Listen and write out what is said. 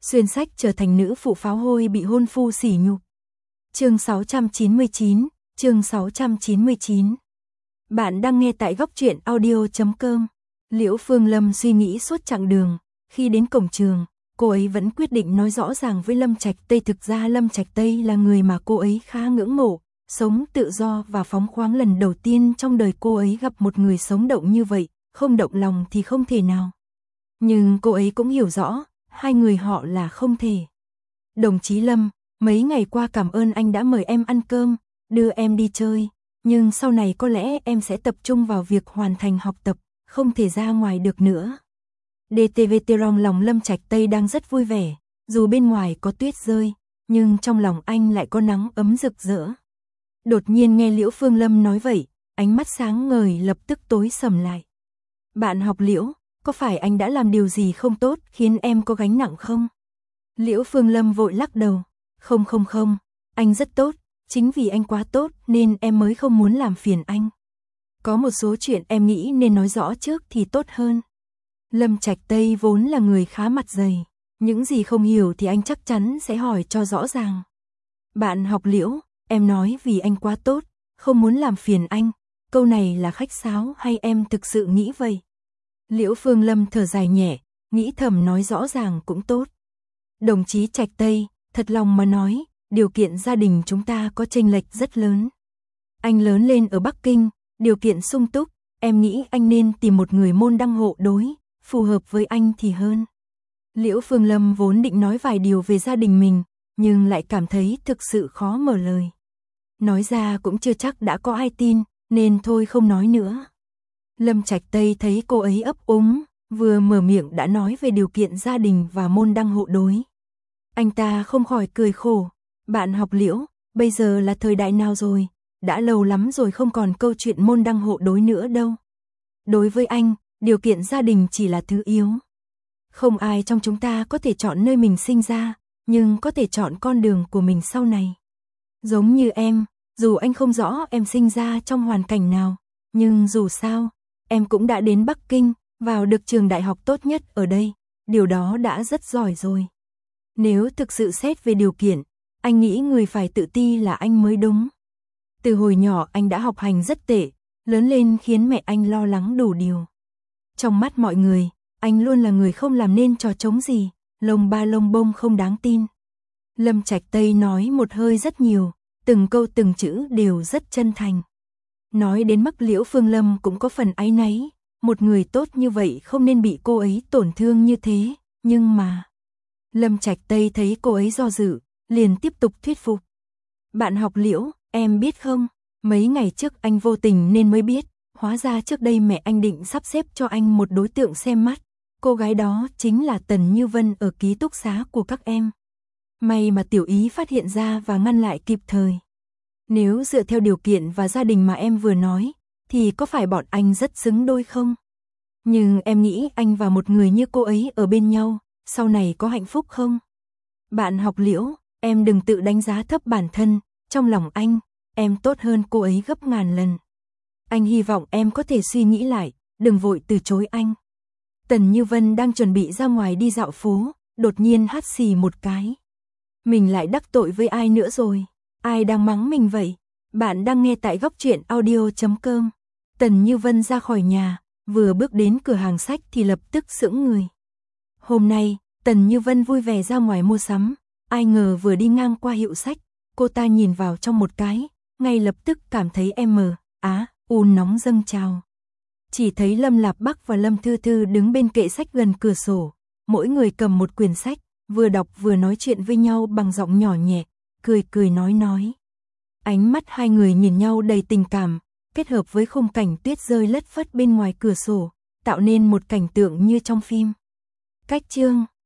xuyên sách trở thành nữ phụ pháo hôi bị hôn phu sỉ nhục. Chương 699, chương 699. Bạn đang nghe tại góc truyện audio.com. Liễu Phương Lâm suy nghĩ suốt chặng đường, khi đến cổng trường, cô ấy vẫn quyết định nói rõ ràng với Lâm Trạch Tây. Thực ra Lâm Trạch Tây là người mà cô ấy khá ngưỡng mộ, sống tự do và phóng khoáng. Lần đầu tiên trong đời cô ấy gặp một người sống động như vậy, không động lòng thì không thể nào. Nhưng cô ấy cũng hiểu rõ, hai người họ là không thể. Đồng chí Lâm, mấy ngày qua cảm ơn anh đã mời em ăn cơm, đưa em đi chơi, nhưng sau này có lẽ em sẽ tập trung vào việc hoàn thành học tập, không thể ra ngoài được nữa. DTV trong lòng Lâm Trạch Tây đang rất vui vẻ, dù bên ngoài có tuyết rơi, nhưng trong lòng anh lại có nắng ấm rực rỡ. Đột nhiên nghe Liễu Phương Lâm nói vậy, ánh mắt sáng ngời lập tức tối sầm lại. Bạn học Liễu, có phải anh đã làm điều gì không tốt khiến em có gánh nặng không? Liễu Phương Lâm vội lắc đầu. Không, anh rất tốt, chính vì anh quá tốt nên em mới không muốn làm phiền anh. Có một số chuyện em nghĩ nên nói rõ trước thì tốt hơn. Lâm Trạch Tây vốn là người khá mặt dày, những gì không hiểu thì anh chắc chắn sẽ hỏi cho rõ ràng. Bạn học Liễu, em nói vì anh quá tốt, không muốn làm phiền anh, câu này là khách sáo hay em thực sự nghĩ vậy? Liễu Phương Lâm thở dài nhẹ, nghĩ thầm nói rõ ràng cũng tốt. Đồng chí Trạch Tây, thật lòng mà nói, điều kiện gia đình chúng ta có chênh lệch rất lớn. Anh lớn lên ở Bắc Kinh, điều kiện sung túc, em nghĩ anh nên tìm một người môn đăng hộ đối, phù hợp với anh thì hơn. Liễu Phương Lâm vốn định nói vài điều về gia đình mình, nhưng lại cảm thấy thực sự khó mở lời. Nói ra cũng chưa chắc đã có ai tin, nên thôi không nói nữa. Lâm Trạch Tây thấy cô ấy ấp úng, vừa mở miệng đã nói về điều kiện gia đình và môn đăng hộ đối. Anh ta không khỏi cười khổ. Bạn học Liễu, bây giờ là thời đại nào rồi, đã lâu lắm rồi không còn câu chuyện môn đăng hộ đối nữa đâu. Đối với anh, điều kiện gia đình chỉ là thứ yếu. Không ai trong chúng ta có thể chọn nơi mình sinh ra, nhưng có thể chọn con đường của mình sau này. Giống như em, dù anh không rõ em sinh ra trong hoàn cảnh nào, nhưng dù sao, em cũng đã đến Bắc Kinh, vào được trường đại học tốt nhất ở đây, điều đó đã rất giỏi rồi. Nếu thực sự xét về điều kiện, anh nghĩ người phải tự ti là anh mới đúng. Từ hồi nhỏ anh đã học hành rất tệ, lớn lên khiến mẹ anh lo lắng đủ điều. Trong mắt mọi người, anh luôn là người không làm nên trò trống gì, lông ba lông bông không đáng tin. Lâm Trạch Tây nói một hơi rất nhiều, từng câu từng chữ đều rất chân thành. Nói đến mức Liễu Phương Lâm cũng có phần áy náy, một người tốt như vậy không nên bị cô ấy tổn thương như thế, nhưng mà... Lâm Trạch Tây thấy cô ấy do dự, liền tiếp tục thuyết phục. Bạn học Liễu, em biết không, mấy ngày trước anh vô tình nên mới biết, hóa ra trước đây mẹ anh định sắp xếp cho anh một đối tượng xem mắt, cô gái đó chính là Tần Như Vân ở ký túc xá của các em. May mà Tiểu Ý phát hiện ra và ngăn lại kịp thời. Nếu dựa theo điều kiện và gia đình mà em vừa nói, thì có phải bọn anh rất xứng đôi không? Nhưng em nghĩ anh và một người như cô ấy ở bên nhau, sau này có hạnh phúc không? Bạn học Liễu, em đừng tự đánh giá thấp bản thân, trong lòng anh, em tốt hơn cô ấy gấp ngàn lần. Anh hy vọng em có thể suy nghĩ lại, đừng vội từ chối anh. Tần Như Vân đang chuẩn bị ra ngoài đi dạo phố, đột nhiên hắt xì một cái. Mình lại đắc tội với ai nữa rồi? Ai đang mắng mình vậy? Bạn đang nghe tại góc truyện audio.com. Tần Như Vân ra khỏi nhà, vừa bước đến cửa hàng sách thì lập tức sững người. Hôm nay, Tần Như Vân vui vẻ ra ngoài mua sắm, ai ngờ vừa đi ngang qua hiệu sách, cô ta nhìn vào trong một cái, ngay lập tức cảm thấy nóng dâng trào. Chỉ thấy Lâm Lạp Bắc và Lâm Thư Thư đứng bên kệ sách gần cửa sổ, mỗi người cầm một quyển sách, vừa đọc vừa nói chuyện với nhau bằng giọng nhỏ nhẹ, cười nói. Ánh mắt hai người nhìn nhau đầy tình cảm, kết hợp với khung cảnh tuyết rơi lất phất bên ngoài cửa sổ, tạo nên một cảnh tượng như trong phim. Cách chương